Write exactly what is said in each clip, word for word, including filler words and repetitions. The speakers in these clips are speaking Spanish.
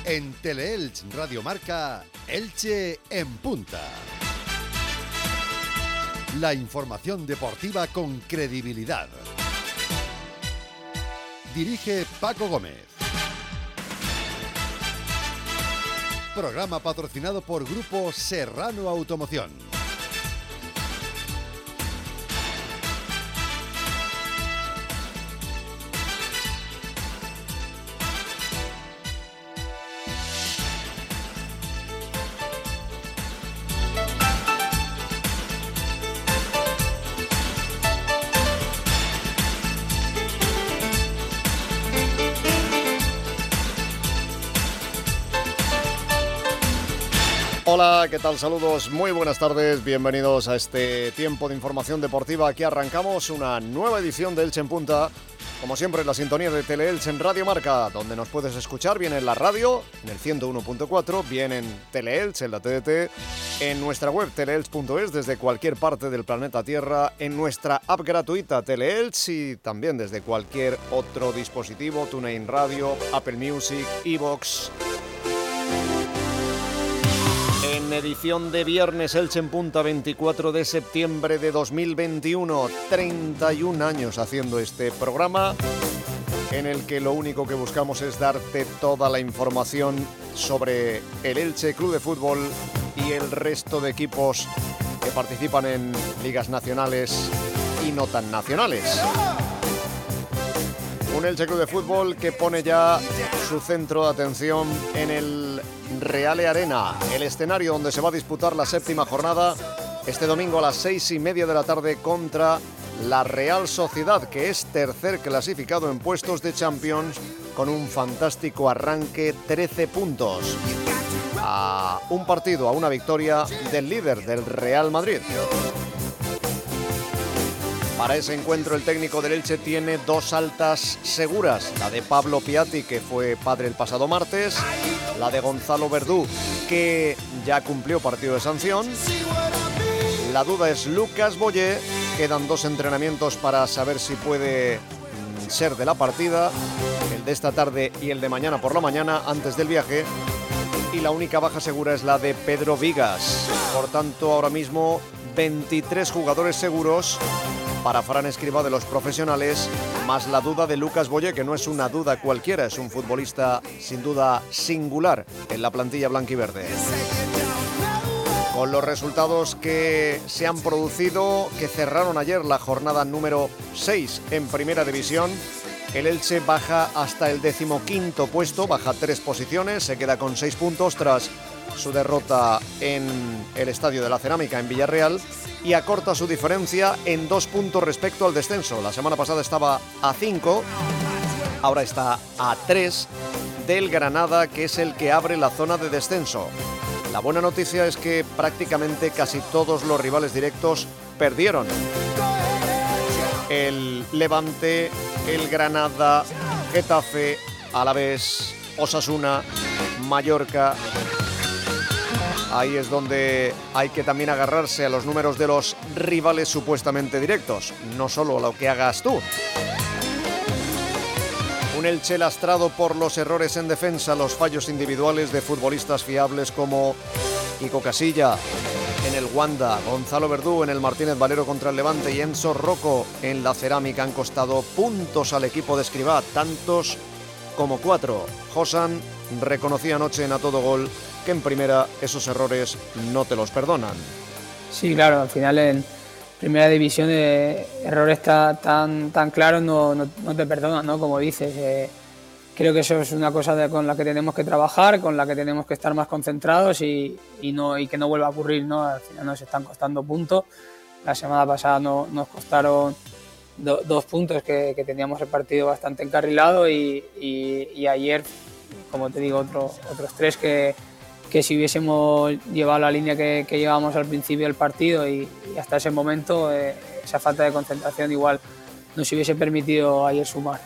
En Teleelch Radio Marca, Elche en punta. La información deportiva con credibilidad. Dirige Paco Gómez. Programa patrocinado por Grupo Serrano Automoción. Hola, ¿qué tal? Saludos, muy buenas tardes, bienvenidos a este tiempo de información deportiva. Aquí arrancamos una nueva edición de Elche en Punta, como siempre en la sintonía de Teleelch en Radio Marca, donde nos puedes escuchar bien en la radio, en el ciento uno punto cuatro, bien en Teleelch, en la T D T, en nuestra web teleelch punto es, desde cualquier parte del planeta Tierra, en nuestra app gratuita Teleelch y también desde cualquier otro dispositivo, TuneIn Radio, Apple Music, iVoox. En edición de viernes, Elche en Punta, veinticuatro de septiembre de dos mil veintiuno, treinta y un años haciendo este programa, en el que lo único que buscamos es darte toda la información sobre el Elche Club de Fútbol y el resto de equipos que participan en ligas nacionales y no tan nacionales. Un Elche Club de Fútbol que pone ya su centro de atención en el Reale Arena, el escenario donde se va a disputar la séptima jornada este domingo a las seis y media de la tarde contra la Real Sociedad, que es tercer clasificado en puestos de Champions con un fantástico arranque, trece puntos. A un partido, a una victoria del líder, del Real Madrid. Para ese encuentro el técnico del Elche tiene dos altas seguras, la de Pablo Piatti, que fue padre el pasado martes, la de Gonzalo Verdú, que ya cumplió partido de sanción. La duda es Lucas Boyé, quedan dos entrenamientos para saber si puede ser de la partida, el de esta tarde y el de mañana por la mañana, antes del viaje. Y la única baja segura es la de Pedro Vigas. Por tanto, ahora mismo veintitrés jugadores seguros para Fran Escribá de los profesionales, más la duda de Lucas Boyé, que no es una duda cualquiera, es un futbolista sin duda singular en la plantilla blanquiverde. Con los resultados que se han producido, que cerraron ayer la jornada número seis en Primera División, el Elche baja hasta el decimoquinto puesto, baja tres posiciones, se queda con seis puntos tras su derrota en el Estadio de la Cerámica en Villarreal y acorta su diferencia en dos puntos respecto al descenso. La semana pasada estaba a cinco, ahora está a tres del Granada, que es el que abre la zona de descenso. La buena noticia es que prácticamente casi todos los rivales directos perdieron. El Levante, el Granada, Getafe, Alavés, Osasuna, Mallorca. Ahí es donde hay que también agarrarse a los números de los rivales supuestamente directos, no solo a lo que hagas tú. Un Elche lastrado por los errores en defensa, los fallos individuales de futbolistas fiables como Kiko Casilla en el Wanda, Gonzalo Verdú en el Martínez Valero contra el Levante y Enzo Rocco en la Cerámica han costado puntos al equipo de Escribá, tantos como cuatro. Josan reconocía anoche en A Todo Gol que en primera esos errores no te los perdonan. Sí, claro, al final en Primera División eh, errores ta, tan, tan claros no, no, no te perdonan, ¿no? Como dices, eh, creo que eso es una cosa de, con la que tenemos que trabajar, con la que tenemos que estar más concentrados y, y, no, y que no vuelva a ocurrir, ¿no? Al final nos están costando puntos. La semana pasada no, nos costaron do, dos puntos que, que teníamos el partido bastante encarrilado y, y, y ayer, como te digo, otro, otros tres que, que si hubiésemos llevado la línea que, que llevábamos al principio del partido y, y hasta ese momento, eh, esa falta de concentración igual nos hubiese permitido ayer sumar.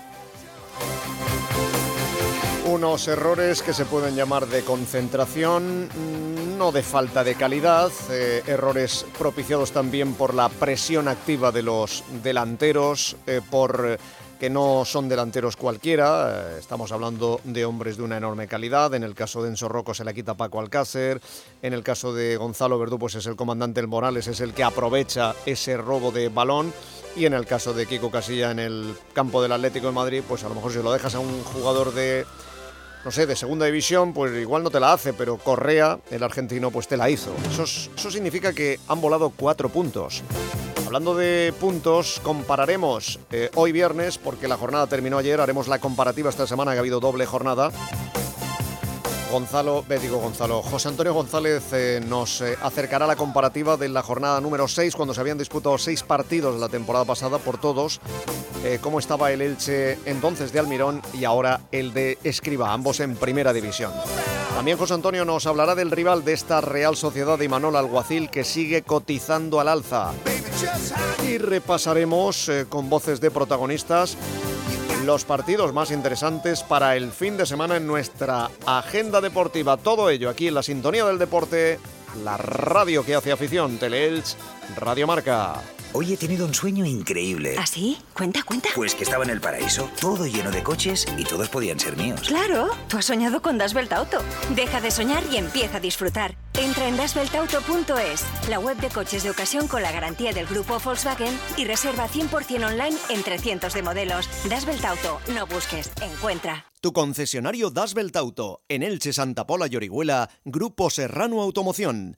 Unos errores que se pueden llamar de concentración, no de falta de calidad, eh, errores propiciados también por la presión activa de los delanteros, eh, por que no son delanteros cualquiera, eh, estamos hablando de hombres de una enorme calidad. En el caso de Enzo Rocco se la quita Paco Alcácer, en el caso de Gonzalo Verdú pues es el comandante El Morales, es el que aprovecha ese robo de balón, y en el caso de Kiko Casilla en el campo del Atlético de Madrid, pues a lo mejor si lo dejas a un jugador de, no sé, de segunda división, pues igual no te la hace, pero Correa, el argentino, pues te la hizo. Eso, es, eso significa que han volado cuatro puntos. Hablando de puntos, compararemos eh, hoy viernes, porque la jornada terminó ayer, haremos la comparativa esta semana que ha habido doble jornada. Gonzalo, eh, digo Gonzalo, José Antonio González eh, nos eh, acercará a la comparativa de la jornada número seis, cuando se habían disputado seis partidos la temporada pasada por todos. Eh, cómo estaba el Elche entonces de Almirón y ahora el de Escribá, ambos en primera división. También José Antonio nos hablará del rival de esta Real Sociedad de Imanol Alguacil, que sigue cotizando al alza. Y repasaremos eh, con voces de protagonistas los partidos más interesantes para el fin de semana en nuestra agenda deportiva. Todo ello aquí en la sintonía del deporte, la radio que hace afición, Teleelch, Radio Marca. Hoy he tenido un sueño increíble. ¿Ah, sí? Cuenta, cuenta. Pues que estaba en el paraíso, todo lleno de coches y todos podían ser míos. Claro, tú has soñado con Das Welt Auto. Deja de soñar y empieza a disfrutar. Entra en das welt auto punto es, la web de coches de ocasión con la garantía del grupo Volkswagen, y reserva cien por ciento online entre cientos de modelos. Das Welt Auto, no busques, encuentra. Tu concesionario Das Welt Auto, en Elche, Santa Pola y Orihuela, Grupo Serrano Automoción.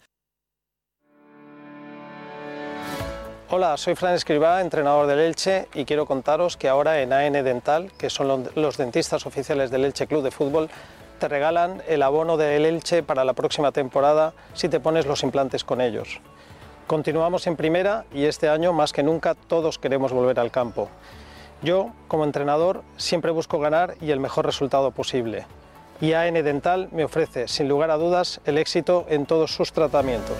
Hola, soy Fran Escribá, entrenador del Elche, y quiero contaros que ahora en A N Dental, que son los dentistas oficiales del Elche Club de Fútbol, te regalan el abono del Elche para la próxima temporada si te pones los implantes con ellos. Continuamos en primera y este año más que nunca todos queremos volver al campo. Yo, como entrenador, siempre busco ganar y el mejor resultado posible. Y A N Dental me ofrece, sin lugar a dudas, el éxito en todos sus tratamientos.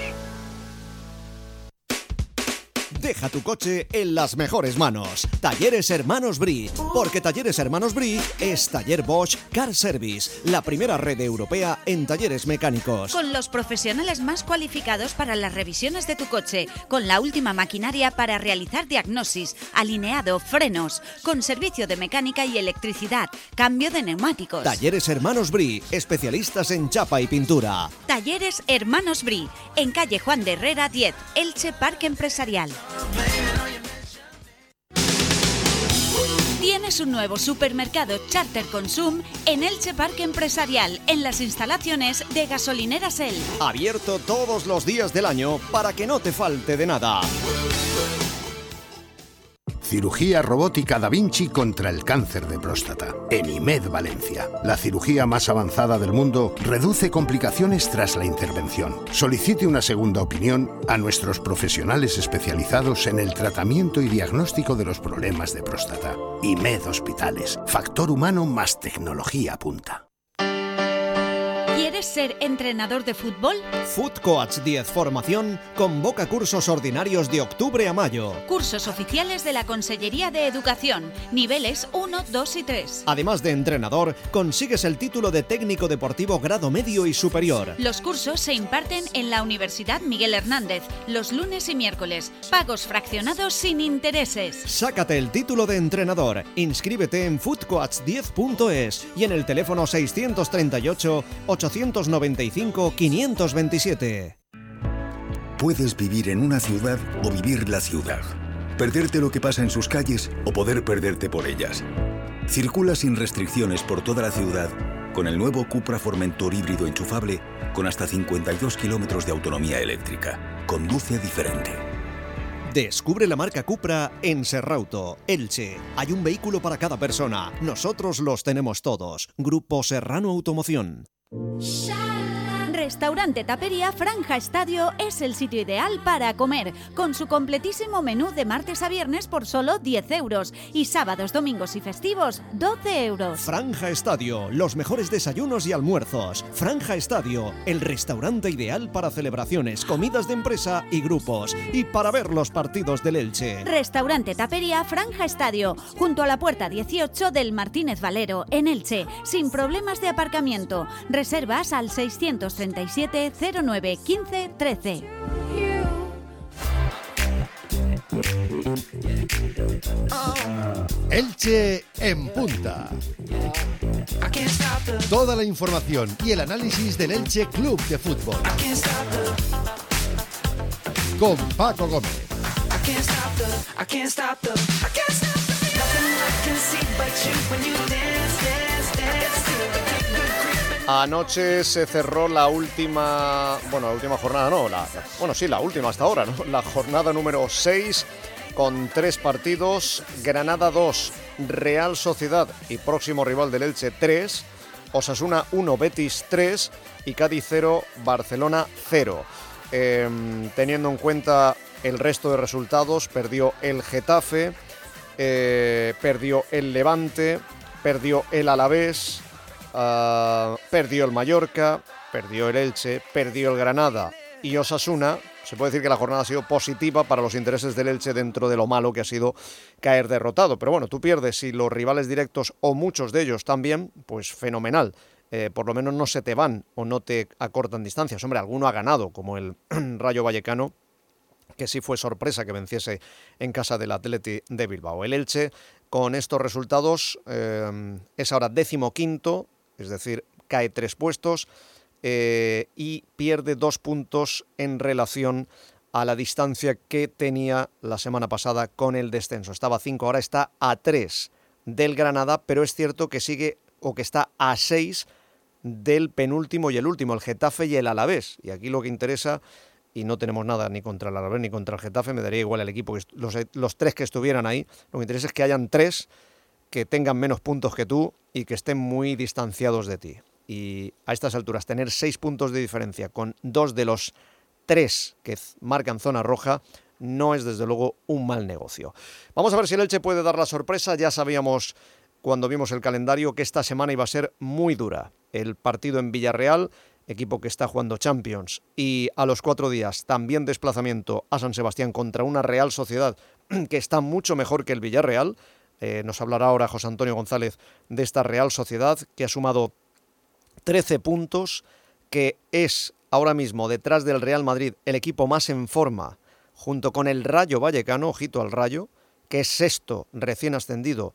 Deja tu coche en las mejores manos. Talleres Hermanos Brie, porque Talleres Hermanos Brie es Taller Bosch Car Service, la primera red europea en talleres mecánicos. Con los profesionales más cualificados para las revisiones de tu coche, con la última maquinaria para realizar diagnosis, alineado, frenos, con servicio de mecánica y electricidad, cambio de neumáticos. Talleres Hermanos Brie, especialistas en chapa y pintura. Talleres Hermanos Brie, en calle Juan de Herrera diez, Elche Parque Empresarial. Tienes un nuevo supermercado Charter Consum en Elche Parque Empresarial, en las instalaciones de Gasolineras El. Abierto todos los días del año para que no te falte de nada. Cirugía robótica Da Vinci contra el cáncer de próstata. En IMED Valencia. La cirugía más avanzada del mundo reduce complicaciones tras la intervención. Solicite una segunda opinión a nuestros profesionales especializados en el tratamiento y diagnóstico de los problemas de próstata. IMED Hospitales. Factor humano más tecnología punta. ¿Quieres ser entrenador de fútbol? Foot Coach diez Formación convoca cursos ordinarios de octubre a mayo. Cursos oficiales de la Consellería de Educación, niveles uno, dos y tres. Además de entrenador, consigues el título de técnico deportivo grado medio y superior. Los cursos se imparten en la Universidad Miguel Hernández, los lunes y miércoles. Pagos fraccionados sin intereses. Sácate el título de entrenador. Inscríbete en foot coach diez punto es y en el teléfono seiscientos treinta y ocho, ochocientos noventa y cinco, quinientos veintisiete. Puedes vivir en una ciudad o vivir la ciudad. Perderte lo que pasa en sus calles o poder perderte por ellas. Circula sin restricciones por toda la ciudad con el nuevo Cupra Formentor híbrido enchufable con hasta cincuenta y dos kilómetros de autonomía eléctrica. Conduce diferente. Descubre la marca Cupra en Serrauto, Elche. Hay un vehículo para cada persona. Nosotros los tenemos todos. Grupo Serrano Automoción. Restaurante Tapería Franja Estadio es el sitio ideal para comer, con su completísimo menú de martes a viernes por solo diez euros y sábados, domingos y festivos doce euros. Franja Estadio, los mejores desayunos y almuerzos. Franja Estadio, el restaurante ideal para celebraciones, comidas de empresa y grupos, y para ver los partidos del Elche. Restaurante Tapería Franja Estadio, junto a la puerta dieciocho del Martínez Valero, en Elche, sin problemas de aparcamiento. Reservas al seiscientos treinta y siete, cero nueve, quince, trece. Elche en punta. Toda la información y el análisis del Elche Club de Fútbol. Con Paco Gómez. Anoche se cerró la última, bueno, la última jornada, no, la, bueno, sí, la última hasta ahora, ¿no? La jornada número seis, con tres partidos: Granada dos, Real Sociedad y próximo rival del Elche tres, Osasuna uno, Betis tres y Cádiz cero, Barcelona cero. Eh, teniendo en cuenta el resto de resultados, perdió el Getafe, eh, perdió el Levante, perdió el Alavés, Uh, perdió el Mallorca, perdió el Elche, perdió el Granada y Osasuna. Se puede decir que la jornada ha sido positiva para los intereses del Elche dentro de lo malo que ha sido caer derrotado. Pero bueno, tú pierdes y los rivales directos, o muchos de ellos también, pues fenomenal. Eh, por lo menos no se te van o no te acortan distancias. Hombre, alguno ha ganado, como el Rayo Vallecano, que sí fue sorpresa que venciese en casa del Atleti de Bilbao. El Elche, con estos resultados, eh, es ahora decimoquinto. Es decir, cae tres puestos eh, y pierde dos puntos en relación a la distancia que tenía la semana pasada con el descenso. Estaba a cinco, ahora está a tres del Granada, pero es cierto que sigue o que está a seis del penúltimo y el último, el Getafe y el Alavés. Y aquí lo que interesa, y no tenemos nada ni contra el Alavés ni contra el Getafe, me daría igual el equipo, que los, los tres que estuvieran ahí, lo que interesa es que hayan tres que tengan menos puntos que tú y que estén muy distanciados de ti. Y a estas alturas, tener seis puntos de diferencia con dos de los tres que marcan zona roja no es desde luego un mal negocio. Vamos a ver si el Elche puede dar la sorpresa. Ya sabíamos cuando vimos el calendario que esta semana iba a ser muy dura. El partido en Villarreal, equipo que está jugando Champions, y a los cuatro días también desplazamiento a San Sebastián contra una Real Sociedad que está mucho mejor que el Villarreal. Eh, nos hablará ahora José Antonio González de esta Real Sociedad, que ha sumado trece puntos, que es ahora mismo, detrás del Real Madrid, el equipo más en forma, junto con el Rayo Vallecano, ojito al Rayo, que es sexto, recién ascendido,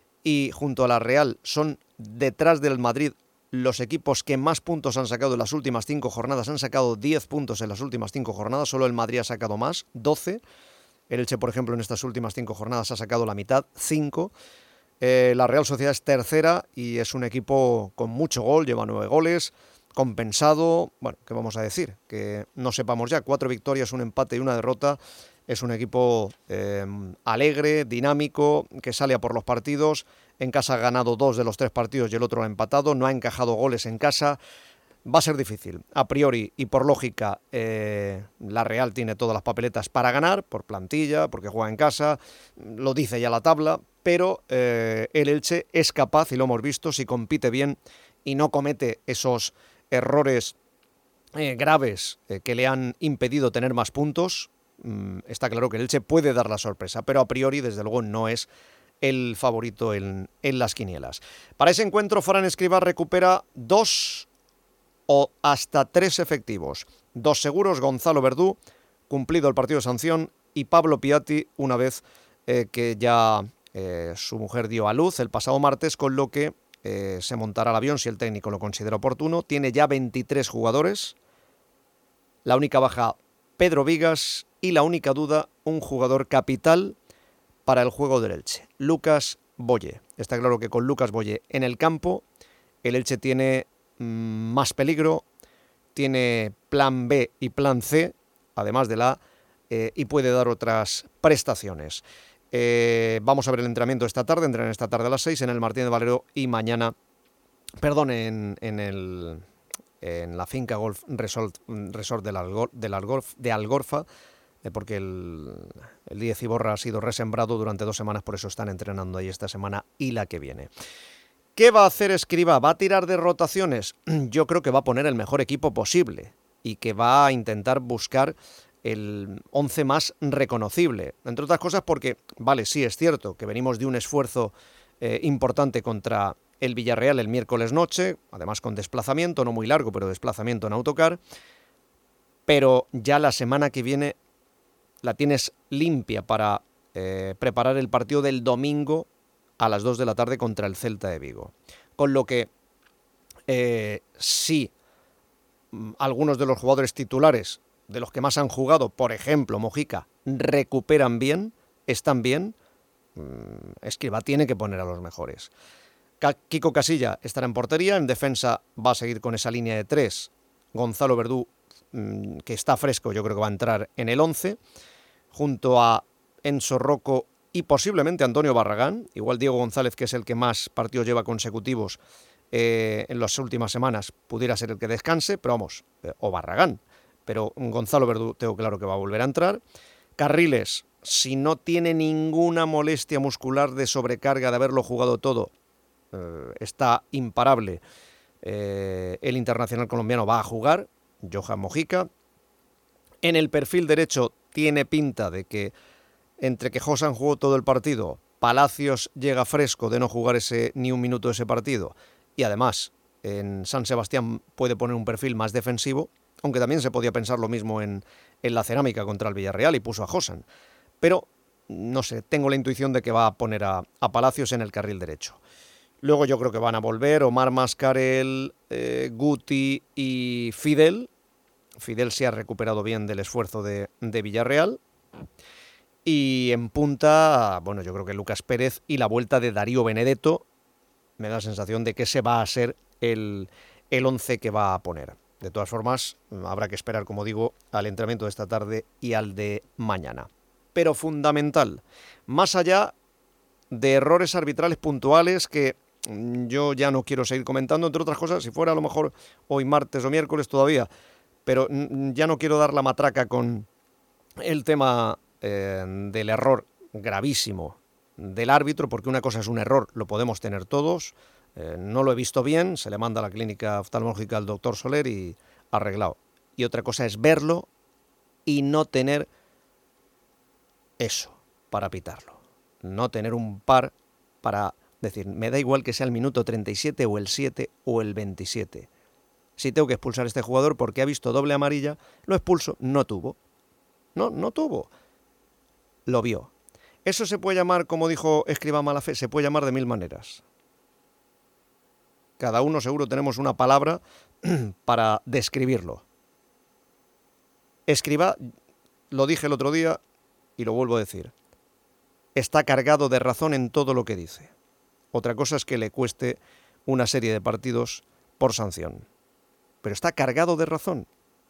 y junto a la Real son detrás del Madrid los equipos que más puntos han sacado en las últimas cinco jornadas. Han sacado diez puntos en las últimas cinco jornadas, solo el Madrid ha sacado más, doce. El Elche, por ejemplo, en estas últimas cinco jornadas ha sacado la mitad, cinco. Eh, la Real Sociedad es tercera y es un equipo con mucho gol, lleva nueve goles, compensado. Bueno, ¿qué vamos a decir? Que no sepamos ya, cuatro victorias, un empate y una derrota. Es un equipo eh, alegre, dinámico, que sale a por los partidos. En casa ha ganado dos de los tres partidos y el otro lo ha empatado. No ha encajado goles en casa. Va a ser difícil. A priori y por lógica, eh, la Real tiene todas las papeletas para ganar, por plantilla, porque juega en casa, lo dice ya la tabla, pero eh, el Elche es capaz, y lo hemos visto, si compite bien y no comete esos errores eh, graves eh, que le han impedido tener más puntos. Mm, está claro que el Elche puede dar la sorpresa, pero a priori, desde luego, no es el favorito en, en las quinielas. Para ese encuentro, Fran Escribá recupera dos o hasta tres efectivos. Dos seguros, Gonzalo Verdú, cumplido el partido de sanción, y Pablo Piatti, una vez eh, que ya eh, su mujer dio a luz el pasado martes, con lo que eh, se montará el avión si el técnico lo considera oportuno. Tiene ya veintitrés jugadores, la única baja Pedro Vigas y la única duda un jugador capital para el juego del Elche, Lucas Boye. Está claro que con Lucas Boye en el campo el Elche tiene más peligro, tiene plan B y plan C, además de la A, eh, y puede dar otras prestaciones. Eh, vamos a ver el entrenamiento esta tarde, entrenan esta tarde a las seis en el Martín de Valero y mañana, perdón, en, en, el, en la finca Golf Resort, Resort del Algor, del Algorf, de Algorfa, eh, porque el, el Díez Iborra ha sido resembrado durante dos semanas, por eso están entrenando ahí esta semana y la que viene. ¿Qué va a hacer Escribá? ¿Va a tirar de rotaciones? Yo creo que va a poner el mejor equipo posible y que va a intentar buscar el once más reconocible. Entre otras cosas porque, vale, sí es cierto que venimos de un esfuerzo eh, importante contra el Villarreal el miércoles noche, además con desplazamiento, no muy largo, pero desplazamiento en autocar, pero ya la semana que viene la tienes limpia para eh, preparar el partido del domingo a las dos de la tarde contra el Celta de Vigo. Con lo que eh, sí, algunos de los jugadores titulares, de los que más han jugado, por ejemplo Mojica, recuperan bien, están bien, Escribá tiene que poner a los mejores. Kiko Casilla estará en portería, en defensa va a seguir con esa línea de tres. Gonzalo Verdú, que está fresco, yo creo que va a entrar en el once, junto a Enzo Rocco y posiblemente Antonio Barragán. Igual Diego González, que es el que más partidos lleva consecutivos eh, en las últimas semanas, pudiera ser el que descanse, pero vamos, eh, o Barragán. Pero Gonzalo Verdú tengo claro que va a volver a entrar. Carriles, si no tiene ninguna molestia muscular de sobrecarga de haberlo jugado todo, eh, está imparable. Eh, el internacional colombiano va a jugar, Johan Mojica. En el perfil derecho tiene pinta de que entre que Josan jugó todo el partido, Palacios llega fresco de no jugar ese, ni un minuto de ese partido, y además en San Sebastián puede poner un perfil más defensivo, aunque también se podía pensar lo mismo en, en la Cerámica contra el Villarreal y puso a Josan. Pero, no sé, tengo la intuición de que va a poner a, a Palacios en el carril derecho. Luego yo creo que van a volver Omar Mascarell, eh, Guti y Fidel. Fidel se ha recuperado bien del esfuerzo de, de Villarreal. Y en punta, bueno, yo creo que Lucas Pérez y la vuelta de Darío Benedetto. Me da la sensación de que ese va a ser el, el once que va a poner. De todas formas, habrá que esperar, como digo, al entrenamiento de esta tarde y al de mañana. Pero fundamental, más allá de errores arbitrales puntuales que yo ya no quiero seguir comentando, entre otras cosas, si fuera a lo mejor hoy martes o miércoles todavía, pero ya no quiero dar la matraca con el tema eh, del error gravísimo del árbitro, porque una cosa es un error, lo podemos tener todos, eh, no lo he visto bien, se le manda a la clínica oftalmológica al doctor Soler y arreglado. Y otra cosa es verlo y no tener eso para pitarlo, no tener un par para decir, me da igual que sea el minuto treinta y siete o el siete o el veintisiete. Si tengo que expulsar a este jugador porque ha visto doble amarilla, lo expulso. No tuvo. No, no tuvo. Lo vio. Eso se puede llamar, como dijo Escribá Malafé, se puede llamar de mil maneras. Cada uno seguro tenemos una palabra para describirlo. Escribá, lo dije el otro día y lo vuelvo a decir, está cargado de razón en todo lo que dice. Otra cosa es que le cueste una serie de partidos por sanción. Pero está cargado de razón.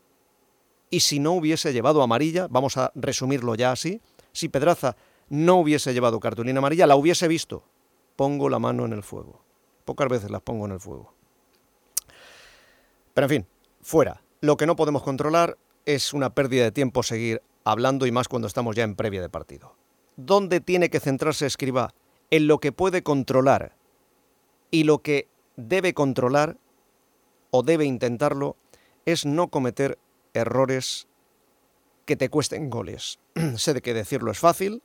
Y si no hubiese llevado amarilla, vamos a resumirlo ya así, si Pedraza no hubiese llevado cartulina amarilla, la hubiese visto. Pongo la mano en el fuego. Pocas veces las pongo en el fuego. Pero en fin, fuera. Lo que no podemos controlar es una pérdida de tiempo seguir hablando y más cuando estamos ya en previa de partido. ¿Dónde tiene que centrarse Escribá? En lo que puede controlar. Y lo que debe controlar o debe intentarlo, es no cometer errores que te cuesten goles. Sé de que decirlo es fácil.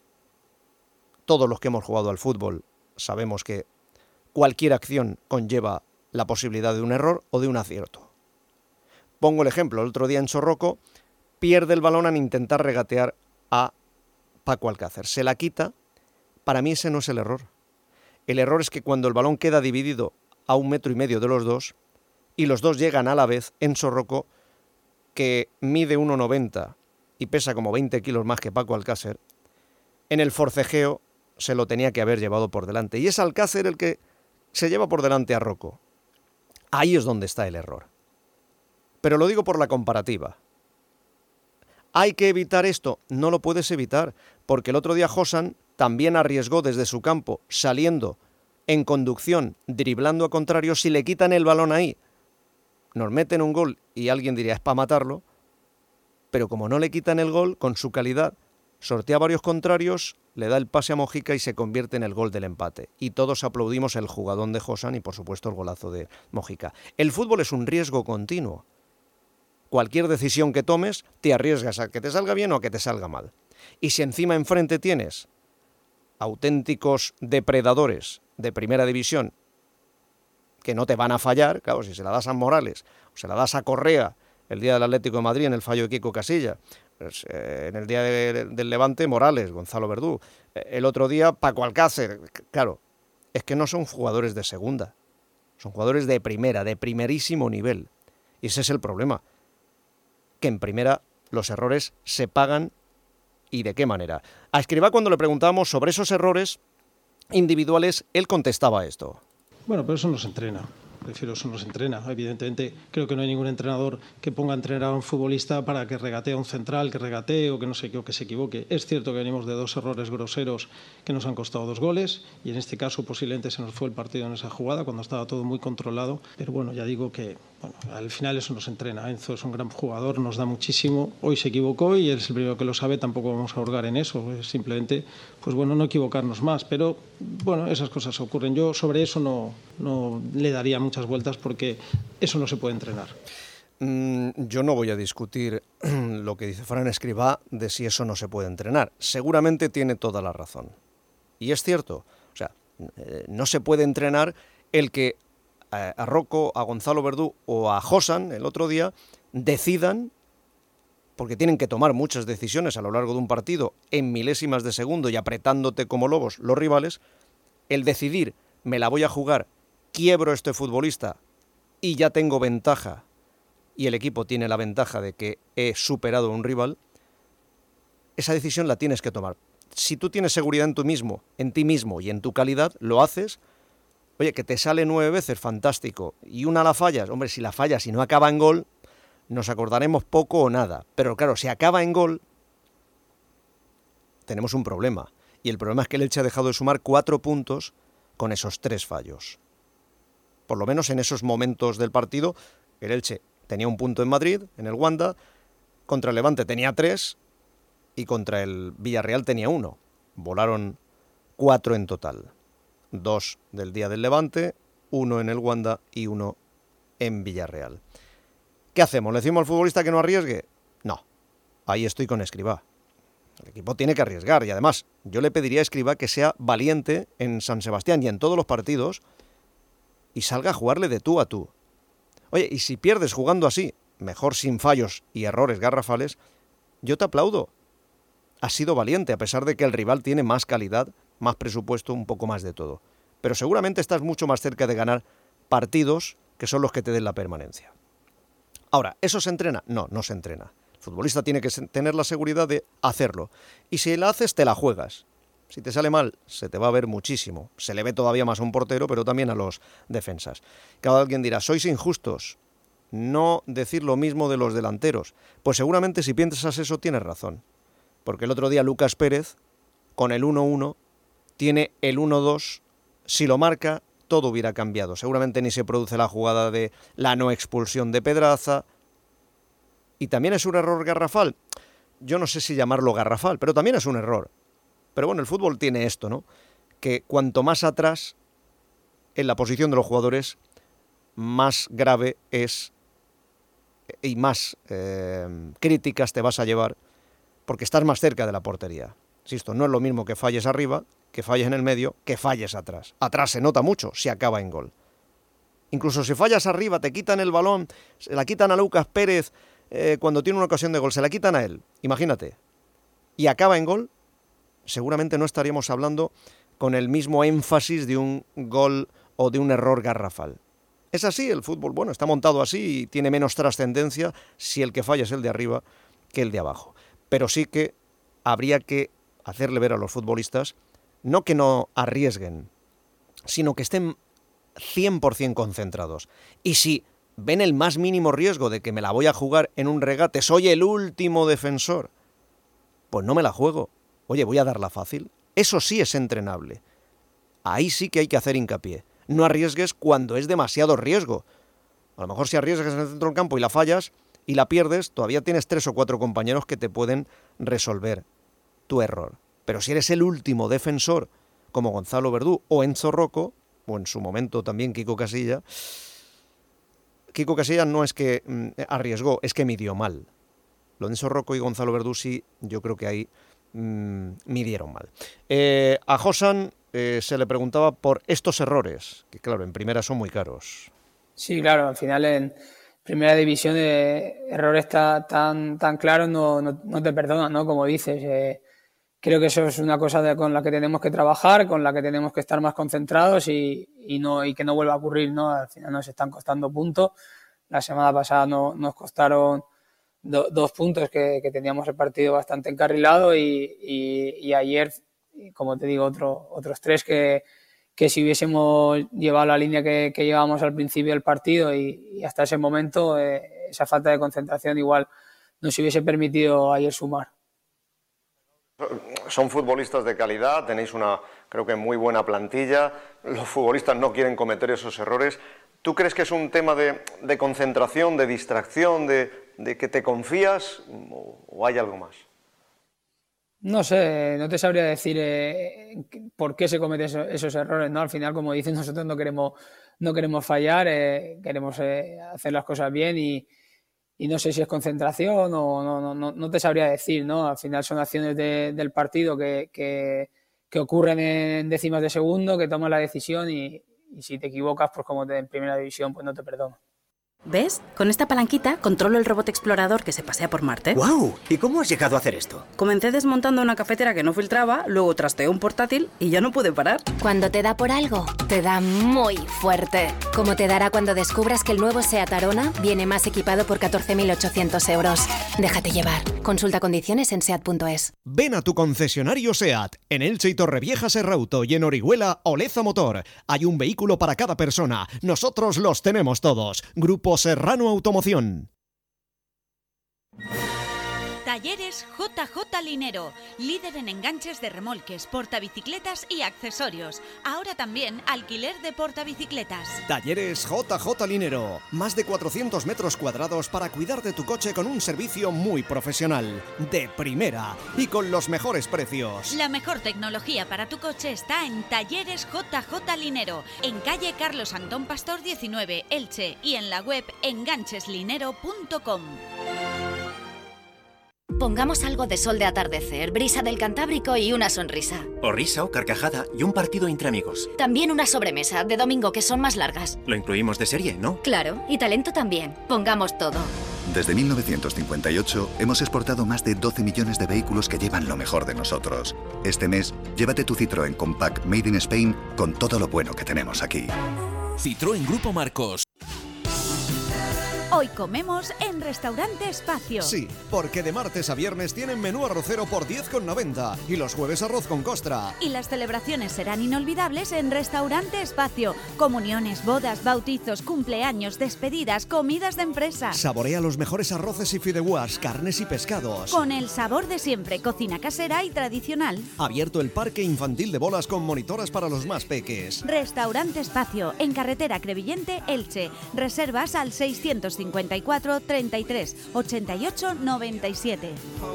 Todos los que hemos jugado al fútbol sabemos que cualquier acción conlleva la posibilidad de un error o de un acierto. Pongo el ejemplo, el otro día Enzo Rocco pierde el balón al intentar regatear a Paco Alcácer. Se la quita. Para mí ese no es el error. El error es que cuando el balón queda dividido a un metro y medio de los dos, y los dos llegan a la vez, Enzo Rocco, que mide uno noventa y pesa como veinte kilos más que Paco Alcácer, en el forcejeo se lo tenía que haber llevado por delante. Y es Alcácer el que se lleva por delante a Rocco. Ahí es donde está el error. Pero lo digo por la comparativa. ¿Hay que evitar esto? No lo puedes evitar, porque el otro día Josan también arriesgó desde su campo, saliendo en conducción, driblando a contrario. Si le quitan el balón ahí, nos meten un gol y alguien diría es para matarlo, pero como no le quitan el gol, con su calidad, sortea varios contrarios, le da el pase a Mojica y se convierte en el gol del empate. Y todos aplaudimos el jugadón de Josan y por supuesto el golazo de Mojica. El fútbol es un riesgo continuo. Cualquier decisión que tomes, te arriesgas a que te salga bien o a que te salga mal. Y si encima enfrente tienes auténticos depredadores de primera división que no te van a fallar, claro, si se la das a Morales o se la das a Correa el día del Atlético de Madrid en el fallo de Kiko Casilla, Pues, eh, en el día de, del Levante, Morales, Gonzalo Verdú. El otro día, Paco Alcácer. Claro, es que no son jugadores de segunda. Son jugadores de primera, de primerísimo nivel. Y ese es el problema. Que en primera los errores se pagan, y de qué manera. A Escribá, cuando le preguntábamos sobre esos errores individuales, él contestaba esto. Bueno, pero eso no se entrena. Prefiero eso no se entrena. Evidentemente, creo que no hay ningún entrenador que ponga a entrenar a un futbolista para que regatee a un central, que regatee o que no sé qué, o que se equivoque. Es cierto que venimos de dos errores groseros que nos han costado dos goles, y en este caso posiblemente se nos fue el partido en esa jugada cuando estaba todo muy controlado. Pero bueno, ya digo que bueno, al final eso no se entrena. Enzo es un gran jugador, nos da muchísimo. Hoy se equivocó y él es el primero que lo sabe. Tampoco vamos a hurgar en eso. Es simplemente, pues bueno, no equivocarnos más. Pero bueno, esas cosas ocurren. Yo sobre eso no, no le daría muchas vueltas, porque eso no se puede entrenar. Mm, yo no voy a discutir lo que dice Fran Escribá de si eso no se puede entrenar. Seguramente tiene toda la razón. Y es cierto. O sea, eh, no se puede entrenar el que eh, a Rocco, a Gonzalo Verdú o a Josan el otro día decidan, porque tienen que tomar muchas decisiones a lo largo de un partido en milésimas de segundo y apretándote como lobos los rivales, el decidir, me la voy a jugar, quiebro a este futbolista y ya tengo ventaja, y el equipo tiene la ventaja de que he superado a un rival, esa decisión la tienes que tomar. Si tú tienes seguridad en tú mismo, en ti mismo y en tu calidad, lo haces. Oye, que te sale nueve veces, fantástico, y una la fallas. Hombre, si la fallas y no acaba en gol, nos acordaremos poco o nada. Pero claro, si acaba en gol, tenemos un problema. Y el problema es que el Elche ha dejado de sumar cuatro puntos con esos tres fallos. Por lo menos en esos momentos del partido, el Elche tenía un punto en Madrid, en el Wanda, contra el Levante tenía tres y contra el Villarreal tenía uno. Volaron cuatro en total. Dos del día del Levante, uno en el Wanda y uno en Villarreal. ¿Qué hacemos? ¿Le decimos al futbolista que no arriesgue? No, ahí estoy con Escribá. El equipo tiene que arriesgar y además yo le pediría a Escribá que sea valiente en San Sebastián y en todos los partidos y salga a jugarle de tú a tú. Oye, y si pierdes jugando así, mejor sin fallos y errores garrafales, yo te aplaudo. Has sido valiente a pesar de que el rival tiene más calidad, más presupuesto, un poco más de todo. Pero seguramente estás mucho más cerca de ganar partidos que son los que te den la permanencia. Ahora, ¿eso se entrena? No, no se entrena. El futbolista tiene que tener la seguridad de hacerlo. Y si la haces, te la juegas. Si te sale mal, se te va a ver muchísimo. Se le ve todavía más a un portero, pero también a los defensas. Cada alguien dirá, sois injustos. No decir lo mismo de los delanteros. Pues seguramente si piensas eso tienes razón. Porque el otro día Lucas Pérez, con el uno uno, tiene el uno dos. Si lo marca, todo hubiera cambiado. Seguramente ni se produce la jugada de la no expulsión de Pedraza. Y también es un error garrafal. Yo no sé si llamarlo garrafal, pero también es un error. Pero bueno, el fútbol tiene esto, ¿no? Que cuanto más atrás en la posición de los jugadores, más grave es y más eh, críticas te vas a llevar porque estás más cerca de la portería. Insisto, no es lo mismo que falles arriba, que falles en el medio, que falles atrás. Atrás se nota mucho si acaba en gol. Incluso si fallas arriba, te quitan el balón, se la quitan a Lucas Pérez eh, cuando tiene una ocasión de gol, se la quitan a él, imagínate, y acaba en gol, seguramente no estaríamos hablando con el mismo énfasis de un gol o de un error garrafal. Es así, el fútbol, bueno, está montado así y tiene menos trascendencia si el que falla es el de arriba que el de abajo. Pero sí que habría que hacerle ver a los futbolistas, no que no arriesguen, sino que estén cien por ciento concentrados. Y si ven el más mínimo riesgo de que me la voy a jugar en un regate, soy el último defensor, pues no me la juego. Oye, voy a darla fácil. Eso sí es entrenable. Ahí sí que hay que hacer hincapié. No arriesgues cuando es demasiado riesgo. A lo mejor si arriesgas en el centro del campo y la fallas y la pierdes, todavía tienes tres o cuatro compañeros que te pueden resolver tu error. Pero si eres el último defensor, como Gonzalo Verdú o Enzo Rocco, o en su momento también Kiko Casilla, Kiko Casilla no es que mm, arriesgó, es que midió mal. Lo de Enzo Rocco y Gonzalo Verdú sí, yo creo que ahí mmm, midieron mal. Eh, a Josan eh, se le preguntaba por estos errores, que claro, en primera son muy caros. Sí, claro, al final en, primera división de errores ta, tan, tan claros no, no, no te perdonan, ¿no? Como dices, eh, creo que eso es una cosa de, con la que tenemos que trabajar, con la que tenemos que estar más concentrados y, y, no, y que no vuelva a ocurrir, ¿no? Al final nos están costando puntos. La semana pasada no, nos costaron do, dos puntos que, que teníamos el partido bastante encarrilado y, y, y ayer, como te digo, otro, otros tres que, que si hubiésemos llevado la línea que, que llevábamos al principio del partido y, y hasta ese momento, eh, esa falta de concentración igual nos hubiese permitido ayer sumar. Son futbolistas de calidad, tenéis una, creo que muy buena plantilla, los futbolistas no quieren cometer esos errores. ¿Tú crees que es un tema de, de concentración, de distracción, de, de que te confías o, o hay algo más? No sé, no te sabría decir eh, por qué se cometen esos, esos errores, ¿no? Al final, como dicen, nosotros no queremos, no queremos fallar, eh, queremos eh, hacer las cosas bien y, y no sé si es concentración o no, no, no te sabría decir, ¿no? Al final son acciones de, del partido que, que, que ocurren en décimas de segundo, que tomas la decisión y, y si te equivocas, pues como te, en primera división, pues no te perdono. ¿Ves? Con esta palanquita controlo el robot explorador que se pasea por Marte. ¡Guau! ¿Y cómo has llegado a hacer esto? Comencé desmontando una cafetera que no filtraba, luego trasteé un portátil y ya no pude parar. Cuando te da por algo, te da muy fuerte. Como te dará cuando descubras que el nuevo SEAT Arona viene más equipado por catorce mil ochocientos euros. Déjate llevar. Consulta condiciones en seat punto es. Ven a tu concesionario SEAT. En Elche y Torrevieja Serrauto y en Orihuela Oleza Motor. Hay un vehículo para cada persona. Nosotros los tenemos todos. Grupo Serrano Automoción. Talleres J J Linero, líder en enganches de remolques, portabicicletas y accesorios. Ahora también alquiler de portabicicletas. Talleres J J Linero. Más de cuatrocientos metros cuadrados para cuidar de tu coche con un servicio muy profesional, de primera y con los mejores precios. La mejor tecnología para tu coche está en Talleres J J Linero, en calle Carlos Antón Pastor diecinueve, Elche, y en la web engancheslinero punto com. Pongamos algo de sol de atardecer, brisa del Cantábrico y una sonrisa. O risa o carcajada y un partido entre amigos. También una sobremesa de domingo que son más largas. Lo incluimos de serie, ¿no? Claro, y talento también. Pongamos todo. Desde mil novecientos cincuenta y ocho hemos exportado más de doce millones de vehículos que llevan lo mejor de nosotros. Este mes, llévate tu Citroën Compact Made in Spain con todo lo bueno que tenemos aquí. Citroën Grupo Marcos. Hoy comemos en Restaurante Espacio. Sí, porque de martes a viernes tienen menú arrocero por diez con noventa y los jueves arroz con costra. Y las celebraciones serán inolvidables en Restaurante Espacio. Comuniones, bodas, bautizos, cumpleaños, despedidas, comidas de empresa. Saborea los mejores arroces y fideuás, carnes y pescados. Con el sabor de siempre, cocina casera y tradicional. Abierto el parque infantil de bolas con monitoras para los más peques. Restaurante Espacio, en carretera Crevillente, Elche. Reservas al seiscientos cincuenta y cuatro, treinta y tres, ochenta y ocho, noventa y siete.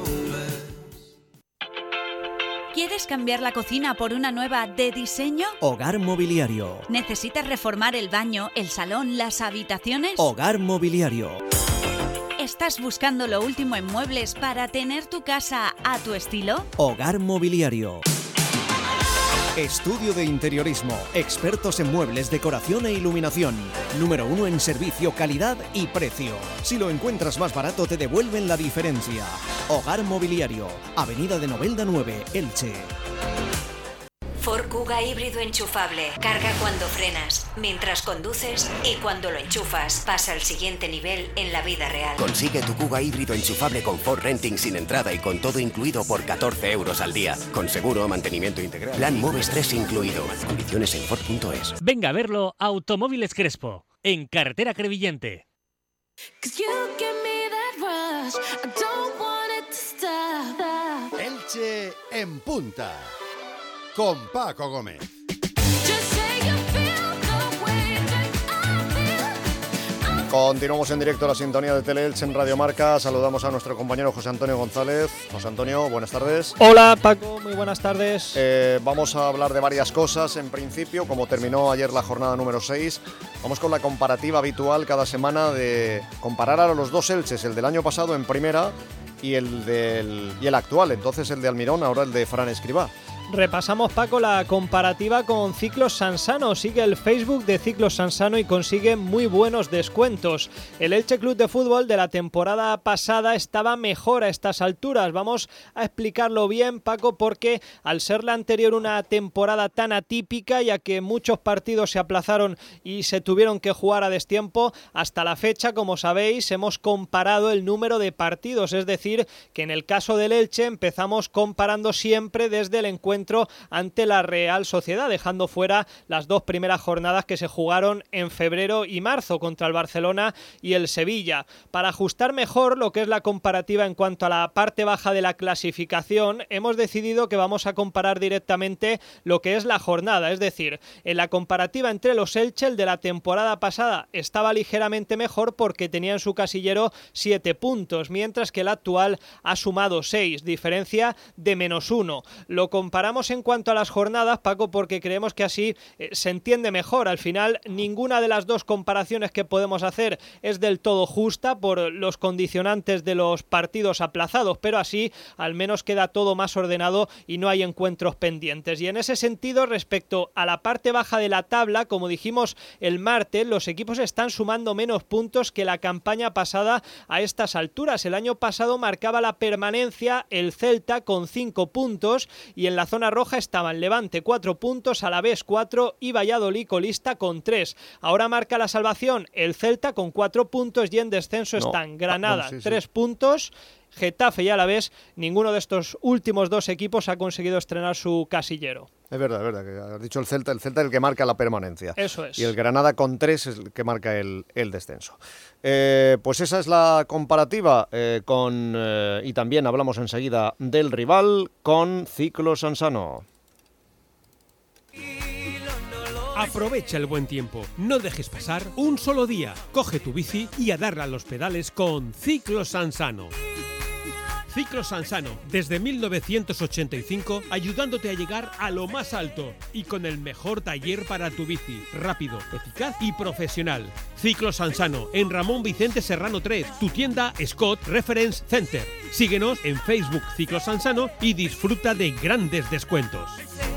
¿Quieres cambiar la cocina por una nueva de diseño? Hogar Mobiliario. ¿Necesitas reformar el baño, el salón, las habitaciones? Hogar Mobiliario. ¿Estás buscando lo último en muebles para tener tu casa a tu estilo? Hogar Mobiliario. Estudio de interiorismo, expertos en muebles, decoración e iluminación. Número uno en servicio, calidad y precio. Si lo encuentras más barato, te devuelven la diferencia. Hogar Mobiliario, Avenida de Novelda nueve, Elche. Ford Kuga híbrido enchufable. Carga cuando frenas, mientras conduces y cuando lo enchufas. Pasa al siguiente nivel en la vida real. Consigue tu Kuga híbrido enchufable con Ford Renting sin entrada y con todo incluido por catorce euros al día. Con seguro, mantenimiento integral. Plan Moves tres incluido. Condiciones en Ford punto es. Venga a verlo Automóviles Crespo, en carretera Crevillente. Elche en punta. Con Paco Gómez. Continuamos en directo a la sintonía de Teleelche en Radio Marca. Saludamos a nuestro compañero José Antonio González. José Antonio, buenas tardes. Hola Paco, muy buenas tardes. Eh, vamos a hablar de varias cosas. En principio, como terminó ayer la jornada número seis, vamos con la comparativa habitual cada semana de comparar a los dos Elches, el del año pasado en primera y el, del, y el actual, entonces el de Almirón, ahora el de Fran Escribá. Repasamos, Paco, la comparativa con Ciclos Sansano. Sigue el Facebook de Ciclos Sansano y consigue muy buenos descuentos. El Elche Club de Fútbol de la temporada pasada estaba mejor a estas alturas. Vamos a explicarlo bien, Paco, porque al ser la anterior una temporada tan atípica, ya que muchos partidos se aplazaron y se tuvieron que jugar a destiempo, hasta la fecha, como sabéis, hemos comparado el número de partidos. Es decir, que en el caso del Elche empezamos comparando siempre desde el encuentro ante la Real Sociedad, dejando fuera las dos primeras jornadas que se jugaron en febrero y marzo contra el Barcelona y el Sevilla. Para ajustar mejor lo que es la comparativa en cuanto a la parte baja de la clasificación, hemos decidido que vamos a comparar directamente lo que es la jornada, es decir, en la comparativa entre los Elche, el de la temporada pasada estaba ligeramente mejor porque tenía en su casillero siete puntos, mientras que el actual ha sumado seis, diferencia de menos uno. Lo comparamos en cuanto a las jornadas, Paco, porque creemos que así eh, se entiende mejor. Al final, ninguna de las dos comparaciones que podemos hacer es del todo justa por los condicionantes de los partidos aplazados, pero así al menos queda todo más ordenado y no hay encuentros pendientes. Y en ese sentido, respecto a la parte baja de la tabla, como dijimos el martes, los equipos están sumando menos puntos que la campaña pasada a estas alturas. El año pasado marcaba la permanencia el Celta con cinco puntos y en la zona roja estaban Levante cuatro puntos, Alavés cuatro y Valladolid colista con tres. Ahora marca la salvación el Celta con cuatro puntos y en descenso no, están Granada no, sí, tres sí. puntos, Getafe y Alavés. Ninguno de estos últimos dos equipos ha conseguido estrenar su casillero. Es verdad, es verdad, que has dicho el Celta, el Celta es el que marca la permanencia. Eso es. Y el Granada con tres es el que marca el, el descenso. Eh, pues esa es la comparativa eh, con, eh, y también hablamos enseguida del rival, con Ciclos Sansano. Aprovecha el buen tiempo, no dejes pasar un solo día. Coge tu bici y a darle a los pedales con Ciclos Sansano. Ciclos Sansano, desde mil novecientos ochenta y cinco, ayudándote a llegar a lo más alto y con el mejor taller para tu bici, rápido, eficaz y profesional. Ciclos Sansano, en Ramón Vicente Serrano tres, tu tienda Scott Reference Center. Síguenos en Facebook Ciclos Sansano y disfruta de grandes descuentos.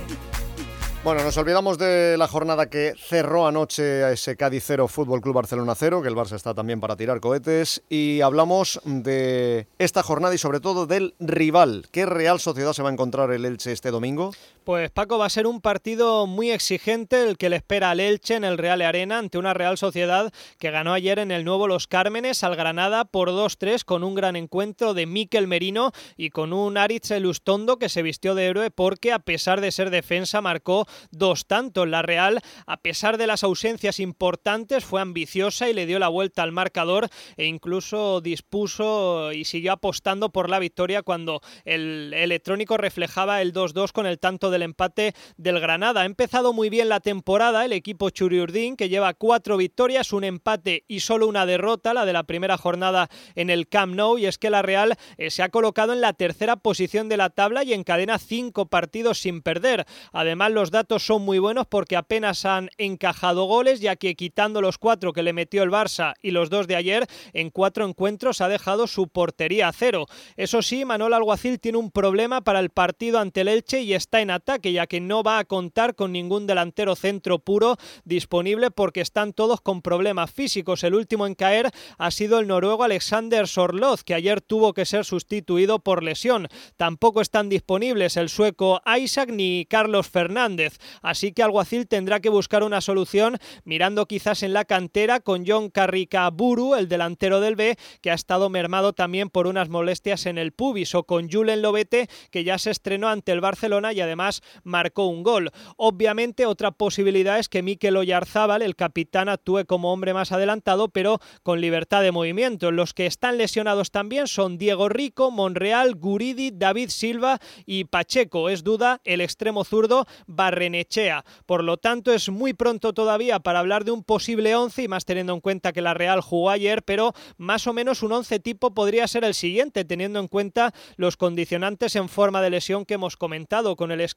Bueno, nos olvidamos de la jornada que cerró anoche a ese Cádiz cero, Fútbol Club Barcelona cero, que el Barça está también para tirar cohetes, y hablamos de esta jornada y sobre todo del rival. ¿Qué Real Sociedad se va a encontrar el Elche este domingo? Pues Paco, va a ser un partido muy exigente el que le espera al Elche en el Real Arena ante una Real Sociedad que ganó ayer en el nuevo Los Cármenes al Granada por dos tres con un gran encuentro de Mikel Merino y con un Aritz Elustondo que se vistió de héroe porque a pesar de ser defensa marcó dos tantos. La Real, a pesar de las ausencias importantes, fue ambiciosa y le dio la vuelta al marcador e incluso dispuso y siguió apostando por la victoria cuando el electrónico reflejaba el dos dos con el tanto del empate del Granada. Ha empezado muy bien la temporada el equipo Churiurdín, que lleva cuatro victorias, un empate y solo una derrota, la de la primera jornada en el Camp Nou, y es que la Real eh, se ha colocado en la tercera posición de la tabla y encadena cinco partidos sin perder. Además, los datos son muy buenos porque apenas han encajado goles, ya que quitando los cuatro que le metió el Barça y los dos de ayer, en cuatro encuentros ha dejado su portería a cero. Eso sí, Manuel Alguacil tiene un problema para el partido ante el Elche y está en ataque, ya que no va a contar con ningún delantero centro puro disponible porque están todos con problemas físicos. El último en caer ha sido el noruego Alexander Sorloth, que ayer tuvo que ser sustituido por lesión. Tampoco están disponibles el sueco Isaac ni Carlos Fernández, así que Alguacil tendrá que buscar una solución mirando quizás en la cantera con John Carricaburu, el delantero del B, que ha estado mermado también por unas molestias en el pubis, o con Julen Lobete, que ya se estrenó ante el Barcelona y además marcó un gol. Obviamente otra posibilidad es que Mikel Oyarzábal, el capitán, actúe como hombre más adelantado, pero con libertad de movimiento. Los que están lesionados también son Diego Rico, Monreal, Guridi, David Silva y Pacheco. Es duda el extremo zurdo Barrenechea. Por lo tanto, es muy pronto todavía para hablar de un posible once, y más teniendo en cuenta que la Real jugó ayer, pero más o menos un once tipo podría ser el siguiente, teniendo en cuenta los condicionantes en forma de lesión que hemos comentado, con el esquema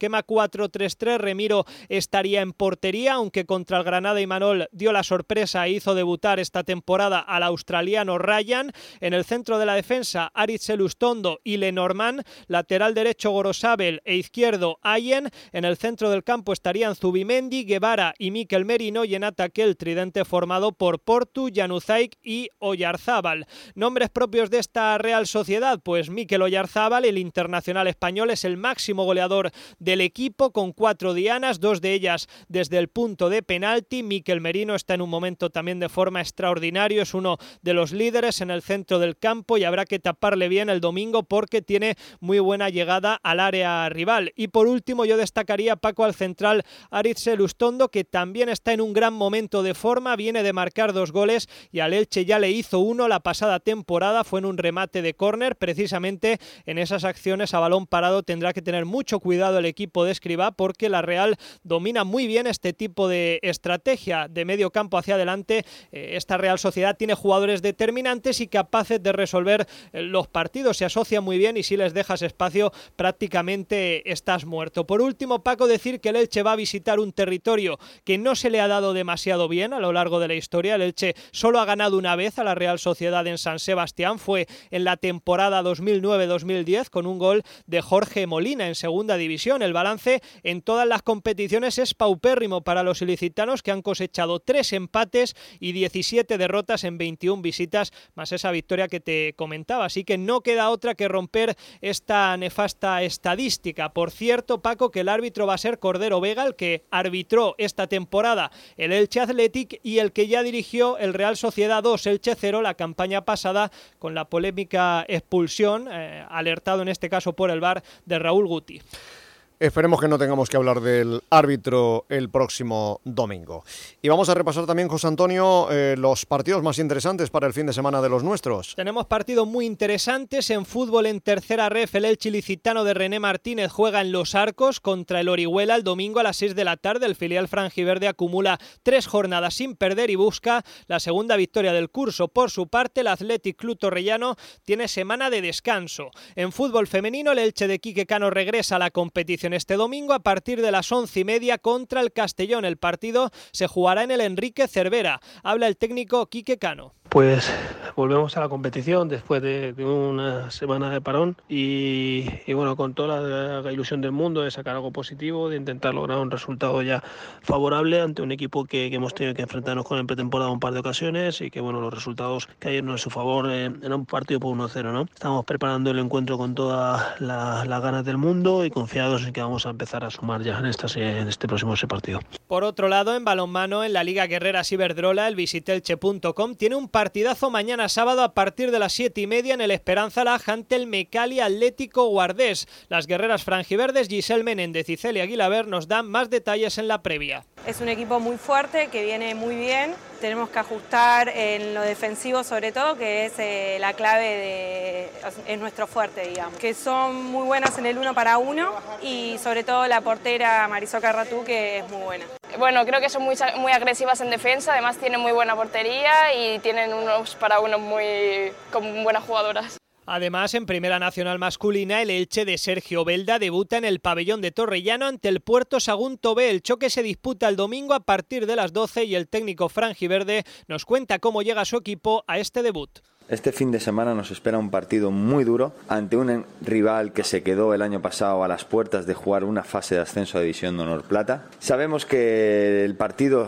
esquema cuatro tres tres, Remiro estaría en portería, aunque contra el Granada Imanol dio la sorpresa e hizo debutar esta temporada al australiano Ryan. En el centro de la defensa, Aritz Elustondo y Lenormand, lateral derecho Gorosabel e izquierdo Ayen. En el centro del campo estarían Zubimendi, Guevara y Mikel Merino, y en ataque el tridente formado por Portu, Januzaj y Oyarzábal. Nombres propios de esta Real Sociedad, pues Mikel Oyarzábal, el internacional español, es el máximo goleador del equipo con cuatro dianas, dos de ellas desde el punto de penalti. Mikel Merino está en un momento también de forma extraordinario, es uno de los líderes en el centro del campo y habrá que taparle bien el domingo porque tiene muy buena llegada al área rival. Y por último yo destacaría, Paco, al central Aritz Elustondo, que también está en un gran momento de forma, viene de marcar dos goles y al Elche ya le hizo uno la pasada temporada, fue en un remate de córner. Precisamente en esas acciones a balón parado tendrá que tener mucho cuidado el equipo de Escribá porque la Real domina muy bien este tipo de estrategia de medio campo hacia adelante. Esta Real Sociedad tiene jugadores determinantes y capaces de resolver los partidos, se asocia muy bien y si les dejas espacio prácticamente estás muerto. Por último, Paco, decir que el Elche va a visitar un territorio que no se le ha dado demasiado bien a lo largo de la historia. El Elche solo ha ganado una vez a la Real Sociedad en San Sebastián, fue en la temporada dos mil nueve dos mil diez con un gol de Jorge Molina en segunda división. El balance en todas las competiciones es paupérrimo para los ilicitanos, que han cosechado tres empates y diecisiete derrotas en veintiuna visitas, más esa victoria que te comentaba. Así que no queda otra que romper esta nefasta estadística. Por cierto, Paco, que el árbitro va a ser Cordero Vega, el que arbitró esta temporada el Elche Athletic y el que ya dirigió el Real Sociedad dos, Elche cero, la campaña pasada con la polémica expulsión, eh, alertado en este caso por el V A R, de Raúl Guti. Esperemos que no tengamos que hablar del árbitro el próximo domingo. Y vamos a repasar también, José Antonio, eh, los partidos más interesantes para el fin de semana de los nuestros. Tenemos partidos muy interesantes. En fútbol, en tercera ref, el Elche ilicitano de René Martínez juega en Los Arcos contra el Orihuela el domingo a las seis de la tarde. El filial franjiverde acumula tres jornadas sin perder y busca la segunda victoria del curso. Por su parte, el Athletic Club Torrellano tiene semana de descanso. En fútbol femenino, el Elche de Quique Cano regresa a la competición este domingo a partir de las once y media contra el Castellón. El partido se jugará en el Enrique Cervera. Habla el técnico Quique Cano. Pues volvemos a la competición después de, de una semana de parón y, y bueno, con toda la, la ilusión del mundo de sacar algo positivo, de intentar lograr un resultado ya favorable ante un equipo que, que hemos tenido que enfrentarnos con en pretemporada un par de ocasiones y que bueno, los resultados que ayer no es su favor, eh, era un partido por uno cero, ¿no? Estamos preparando el encuentro con todas las la ganas del mundo y confiados en que vamos a empezar a sumar ya en, estas, en este próximo ese partido. Por otro lado, en balonmano, en la Liga Guerreras Iberdrola, el visitelche punto com tiene un partidazo mañana sábado a partir de las siete y media en el Esperanza Laj ante el Mecali Atlético Guardés. Las guerreras franjiverdes Giselle Menéndez y Celia Aguilaber nos dan más detalles en la previa. Es un equipo muy fuerte que viene muy bien. Tenemos que ajustar en lo defensivo sobre todo, que es eh, la clave, de, es nuestro fuerte, digamos. Que son muy buenas en el uno para uno y sobre todo la portera Marisol Carratú, que es muy buena. Bueno, creo que son muy, muy agresivas en defensa, además tienen muy buena portería y tienen unos para uno muy con buenas jugadoras. Además, en Primera Nacional masculina, el Elche de Sergio Belda debuta en el pabellón de Torrellano ante el Puerto Sagunto B. El choque se disputa el domingo a partir de las doce y el técnico franjiverde nos cuenta cómo llega su equipo a este debut. Este fin de semana nos espera un partido muy duro ante un rival que se quedó el año pasado a las puertas de jugar una fase de ascenso a División de Honor Plata. Sabemos que el partido,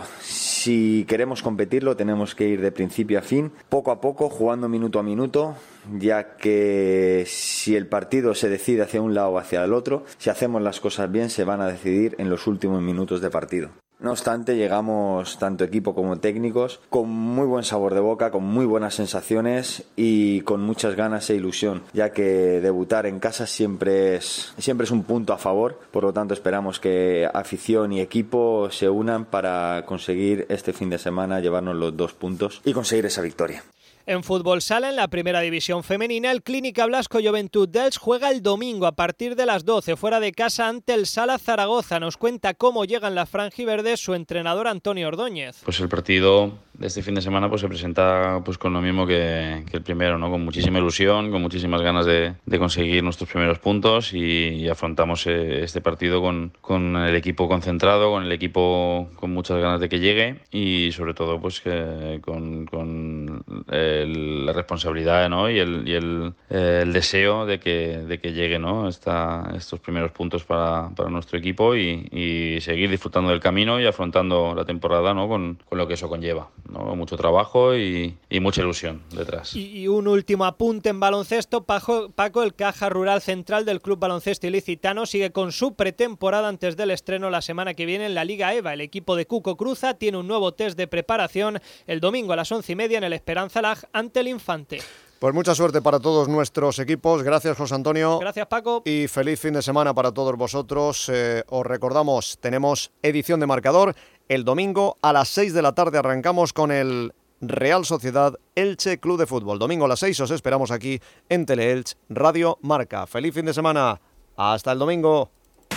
si queremos competirlo, tenemos que ir de principio a fin, poco a poco, jugando minuto a minuto, ya que si el partido se decide hacia un lado o hacia el otro, si hacemos las cosas bien, se van a decidir en los últimos minutos de partido. No obstante, llegamos, tanto equipo como técnicos, con muy buen sabor de boca, con muy buenas sensaciones y con muchas ganas e ilusión, ya que debutar en casa siempre es, siempre es un punto a favor. Por lo tanto, esperamos que afición y equipo se unan para conseguir este fin de semana llevarnos los dos puntos y conseguir esa victoria. En fútbol sala, en la primera división femenina, el Clínica Blasco Joventut d'Elx juega el domingo a partir de las doce fuera de casa ante el Sala Zaragoza. Nos cuenta cómo llegan las franjiverdes su entrenador Antonio Ordóñez. Pues el partido de este fin de semana pues se presenta pues con lo mismo que, que el primero, ¿no? Con muchísima ilusión, con muchísimas ganas de, de conseguir nuestros primeros puntos y, y afrontamos eh, este partido con, con el equipo concentrado, con el equipo con muchas ganas de que llegue y sobre todo pues que con, con el, la responsabilidad, ¿no? y, el, y el, eh, el deseo de que, de que llegue, ¿no? Esta, estos primeros puntos para, para nuestro equipo y, y seguir disfrutando del camino y afrontando la temporada, ¿no? con, con lo que eso conlleva, ¿no? Mucho trabajo y, y mucha ilusión detrás. Y, y un último apunte en baloncesto. Paco, Paco, el Caja Rural Central del Club Baloncesto Ilicitano, sigue con su pretemporada antes del estreno la semana que viene en la Liga EVA. El equipo de Cuco Cruza tiene un nuevo test de preparación el domingo a las once y media en el Esperanza Lag ante el Infante. Pues mucha suerte para todos nuestros equipos. Gracias, José Antonio. Gracias, Paco. Y feliz fin de semana para todos vosotros. Eh, os recordamos, tenemos edición de Marcador. El domingo a las seis de la tarde arrancamos con el Real Sociedad Elche Club de Fútbol. Domingo a las seis os esperamos aquí en Teleelch Radio Marca. Feliz fin de semana. Hasta el domingo.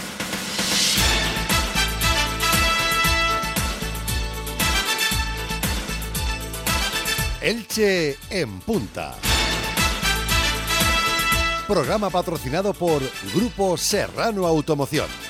Elche en Punta. Programa patrocinado por Grupo Serrano Automoción.